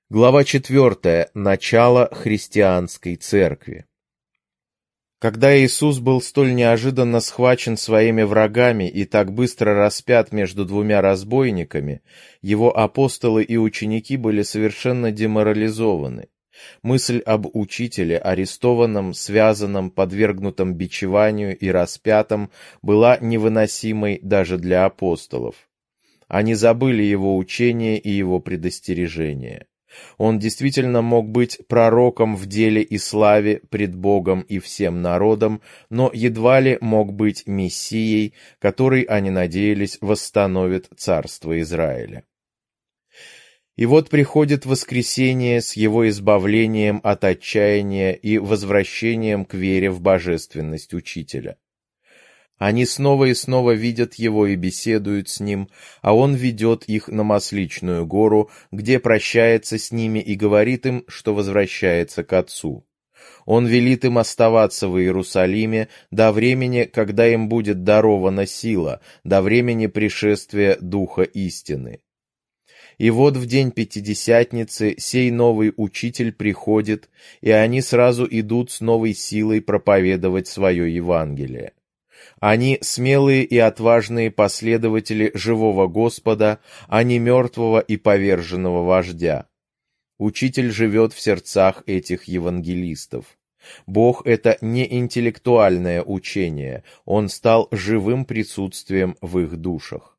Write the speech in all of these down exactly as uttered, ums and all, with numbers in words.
Глава четвертая. Начало христианской церкви. Когда Иисус был столь неожиданно схвачен своими врагами и так быстро распят между двумя разбойниками, его апостолы и ученики были совершенно деморализованы. Мысль об учителе, арестованном, связанном, подвергнутом бичеванию и распятом, была невыносимой даже для апостолов. Они забыли его учение и его предостережение. Он действительно мог быть пророком в деле и славе пред Богом и всем народом, но едва ли мог быть Мессией, который, они надеялись, восстановит царство Израиля. И вот приходит воскресение с его избавлением от отчаяния и возвращением к вере в божественность Учителя. Они снова и снова видят его и беседуют с ним, а он ведет их на Масличную гору, где прощается с ними и говорит им, что возвращается к Отцу. Он велит им оставаться в Иерусалиме до времени, когда им будет дарована сила, до времени пришествия Духа истины. И вот в день Пятидесятницы сей новый Учитель приходит, и они сразу идут с новой силой проповедовать свое Евангелие. Они смелые и отважные последователи живого Господа, а не мертвого и поверженного вождя. Учитель живет в сердцах этих евангелистов. Бог — это не интеллектуальное учение, Он стал живым присутствием в их душах.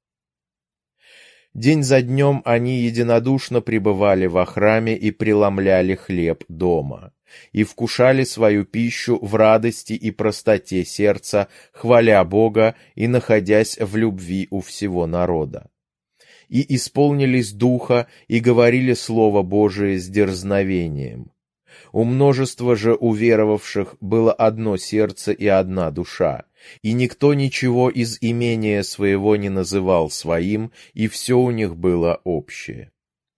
День за днем они единодушно пребывали во храме и преломляли хлеб дома, и вкушали свою пищу в радости и простоте сердца, хваля Бога и находясь в любви у всего народа. И исполнились духа, и говорили Слово Божие с дерзновением. У множества же уверовавших было одно сердце и одна душа, и никто ничего из имения своего не называл своим, и все у них было общее.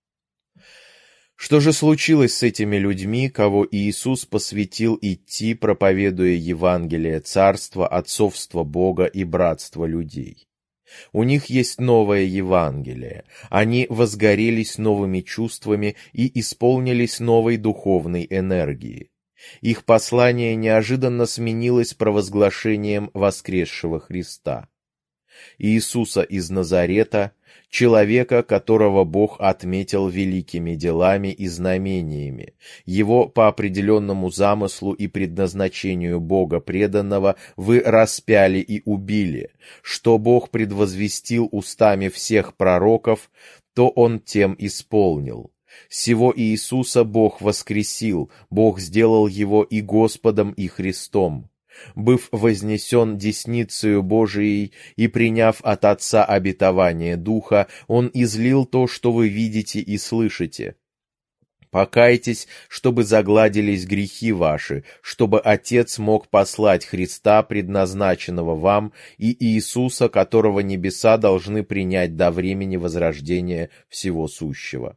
Что же случилось с этими людьми, кого Иисус посвятил идти, проповедуя Евангелие Царства, отцовства Бога и братства людей? У них есть новое Евангелие, они возгорелись новыми чувствами и исполнились новой духовной энергией. Их послание неожиданно сменилось провозглашением воскресшего Христа. Иисуса из Назарета, человека, которого Бог отметил великими делами и знамениями, его по определенному замыслу и предназначению Бога преданного вы распяли и убили, что Бог предвозвестил устами всех пророков, то Он тем исполнил. Сего Иисуса Бог воскресил, Бог сделал его и Господом, и Христом. Быв вознесен десницею Божией и приняв от Отца обетование Духа, Он излил то, что вы видите и слышите. Покайтесь, чтобы загладились грехи ваши, чтобы Отец мог послать Христа, предназначенного вам, и Иисуса, которого небеса должны принять до времени возрождения всего сущего.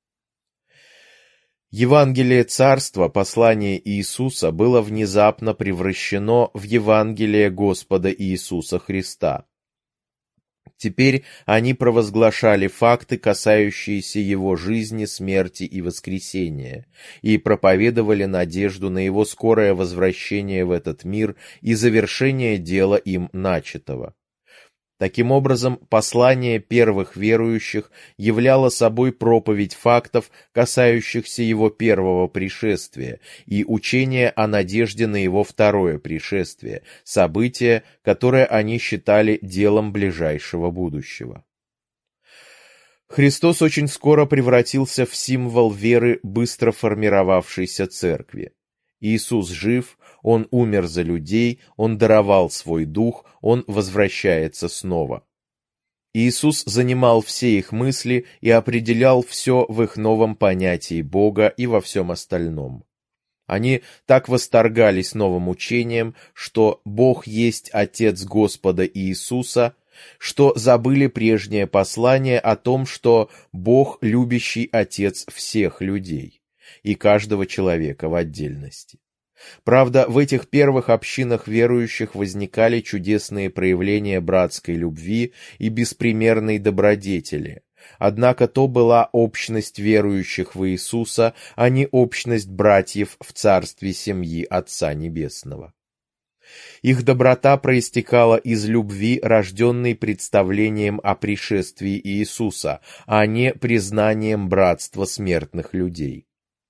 Евангелие Царства, послание Иисуса, было внезапно превращено в Евангелие Господа Иисуса Христа. Теперь они провозглашали факты, касающиеся Его жизни, смерти и воскресения, и проповедовали надежду на Его скорое возвращение в этот мир и завершение дела им начатого. Таким образом, послание первых верующих являло собой проповедь фактов, касающихся его первого пришествия, и учение о надежде на его второе пришествие, событие, которое они считали делом ближайшего будущего. Христос очень скоро превратился в символ веры быстро формировавшейся церкви. Иисус жив, Он умер за людей, Он даровал свой дух, Он возвращается снова. Иисус занимал все их мысли и определял все в их новом понятии Бога и во всем остальном. Они так восторгались новым учением, что Бог есть Отец Господа Иисуса, что забыли прежнее послание о том, что Бог любящий Отец всех людей и каждого человека в отдельности. Правда, в этих первых общинах верующих возникали чудесные проявления братской любви и беспримерной добродетели. Однако то была общность верующих в Иисуса, а не общность братьев в царстве семьи Отца Небесного. Их доброта проистекала из любви, рожденной представлением о пришествии Иисуса, а не признанием братства смертных людей.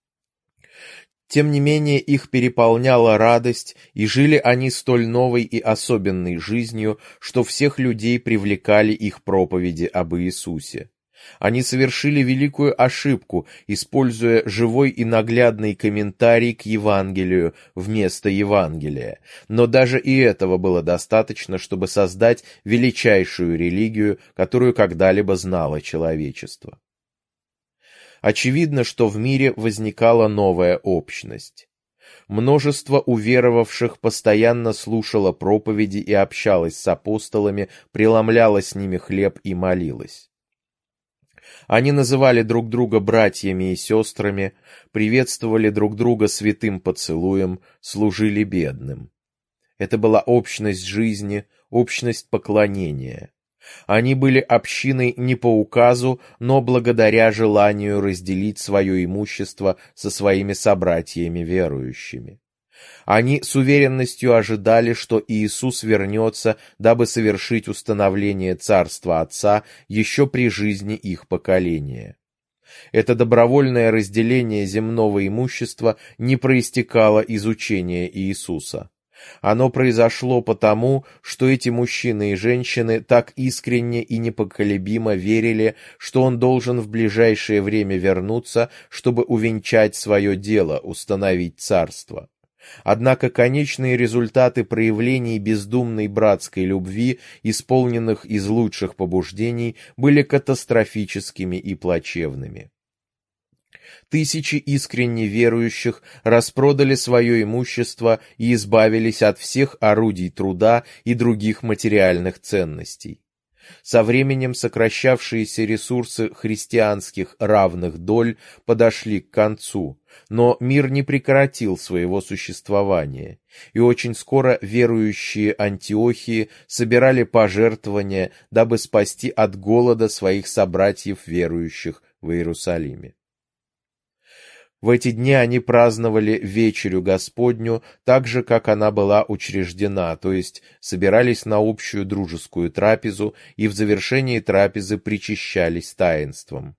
Тем не менее, их переполняла радость, и жили они столь новой и особенной жизнью, что всех людей привлекали их проповеди об Иисусе. Они совершили великую ошибку, используя живой и наглядный комментарий к Евангелию вместо Евангелия, но даже и этого было достаточно, чтобы создать величайшую религию, которую когда-либо знало человечество. Очевидно, что в мире возникала новая общность. Множество уверовавших постоянно слушало проповеди и общалось с апостолами, преломляло с ними хлеб и молилось. Они называли друг друга братьями и сестрами, приветствовали друг друга святым поцелуем, служили бедным. Это была общность жизни, общность поклонения. Они были общиной не по указу, но благодаря желанию разделить свое имущество со своими собратьями верующими. Они с уверенностью ожидали, что Иисус вернется, дабы совершить установление Царства Отца еще при жизни их поколения. Это добровольное разделение земного имущества не проистекало из учения Иисуса. Оно произошло потому, что эти мужчины и женщины так искренне и непоколебимо верили, что Он должен в ближайшее время вернуться, чтобы увенчать свое дело, установить царство. Однако конечные результаты проявлений бездумной братской любви, исполненных из лучших побуждений, были катастрофическими и плачевными. Тысячи искренне верующих распродали свое имущество и избавились от всех орудий труда и других материальных ценностей. Со временем сокращавшиеся ресурсы христианских равных доль подошли к концу, но мир не прекратил своего существования, и очень скоро верующие Антиохии собирали пожертвования, дабы спасти от голода своих собратьев верующих в Иерусалиме. В эти дни они праздновали вечерю Господню так же, как она была учреждена, то есть собирались на общую дружескую трапезу и в завершении трапезы причащались таинством.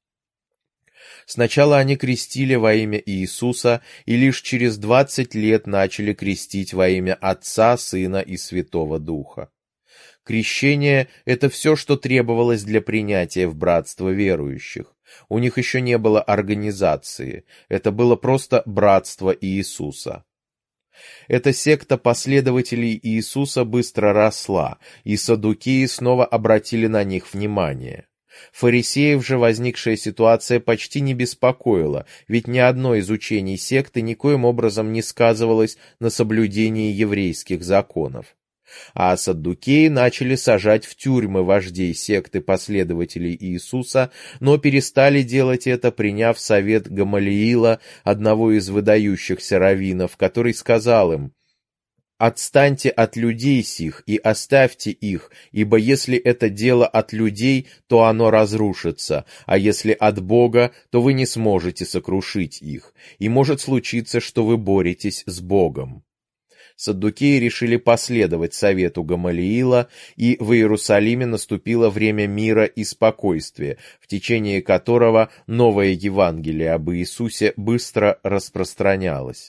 Сначала они крестили во имя Иисуса и лишь через двадцать лет начали крестить во имя Отца, Сына и Святого Духа. Крещение — это все, что требовалось для принятия в братство верующих. У них еще не было организации, это было просто братство Иисуса. Эта секта последователей Иисуса быстро росла, и саддукеи снова обратили на них внимание. Фарисеев же возникшая ситуация почти не беспокоила, ведь ни одно из учений секты никоим образом не сказывалось на соблюдении еврейских законов. А саддукеи начали сажать в тюрьмы вождей секты последователей Иисуса, но перестали делать это, приняв совет Гамалиила, одного из выдающихся раввинов, который сказал им: «Отстаньте от людей сих и оставьте их, ибо если это дело от людей, то оно разрушится, а если от Бога, то вы не сможете сокрушить их, и может случиться, что вы боретесь с Богом». Саддукеи решили последовать совету Гамалиила, и в Иерусалиме наступило время мира и спокойствия, в течение которого новое Евангелие об Иисусе быстро распространялось.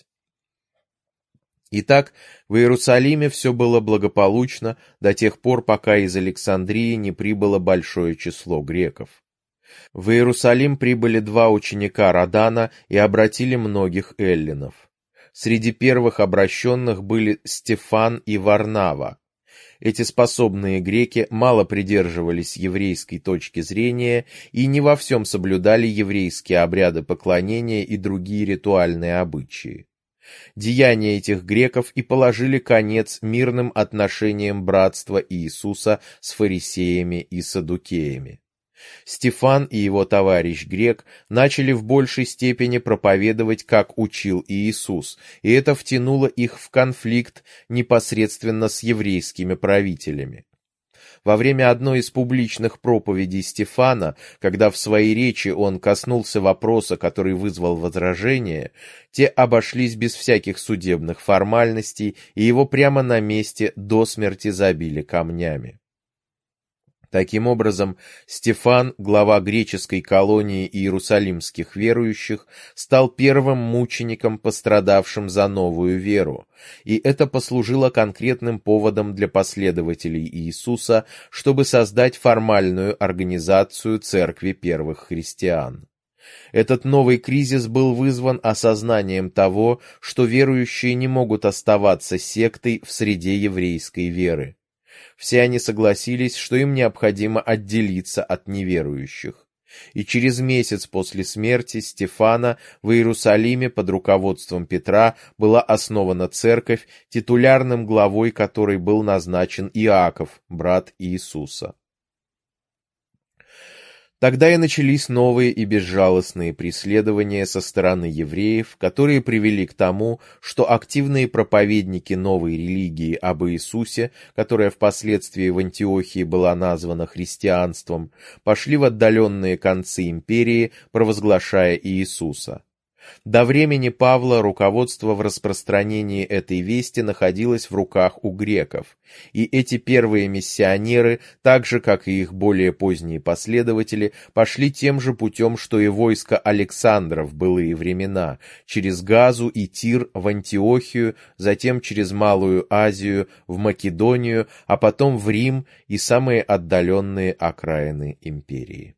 Итак, в Иерусалиме все было благополучно до тех пор, пока из Александрии не прибыло большое число греков. В Иерусалим прибыли два ученика Родана и обратили многих эллинов. Среди первых обращенных были Стефан и Варнава. Эти способные греки мало придерживались еврейской точки зрения и не во всем соблюдали еврейские обряды поклонения и другие ритуальные обычаи. Деяния этих греков и положили конец мирным отношениям братства Иисуса с фарисеями и саддукеями. Стефан и его товарищ грек начали в большей степени проповедовать, как учил Иисус, и это втянуло их в конфликт непосредственно с еврейскими правителями. Во время одной из публичных проповедей Стефана, когда в своей речи он коснулся вопроса, который вызвал возражение, те обошлись без всяких судебных формальностей, и его прямо на месте до смерти забили камнями. Таким образом, Стефан, глава греческой колонии иерусалимских верующих, стал первым мучеником, пострадавшим за новую веру, и это послужило конкретным поводом для последователей Иисуса, чтобы создать формальную организацию церкви первых христиан. Этот новый кризис был вызван осознанием того, что верующие не могут оставаться сектой в среде еврейской веры. Все они согласились, что им необходимо отделиться от неверующих. И через месяц после смерти Стефана в Иерусалиме под руководством Петра была основана церковь, титулярным главой которой был назначен Иаков, брат Иисуса. Тогда и начались новые и безжалостные преследования со стороны евреев, которые привели к тому, что активные проповедники новой религии об Иисусе, которая впоследствии в Антиохии была названа христианством, пошли в отдаленные концы империи, провозглашая Иисуса. До времени Павла руководство в распространении этой вести находилось в руках у греков, и эти первые миссионеры, так же, как и их более поздние последователи, пошли тем же путем, что и войско Александра в былые времена, через Газу и Тир в Антиохию, затем через Малую Азию в Македонию, а потом в Рим и самые отдаленные окраины империи.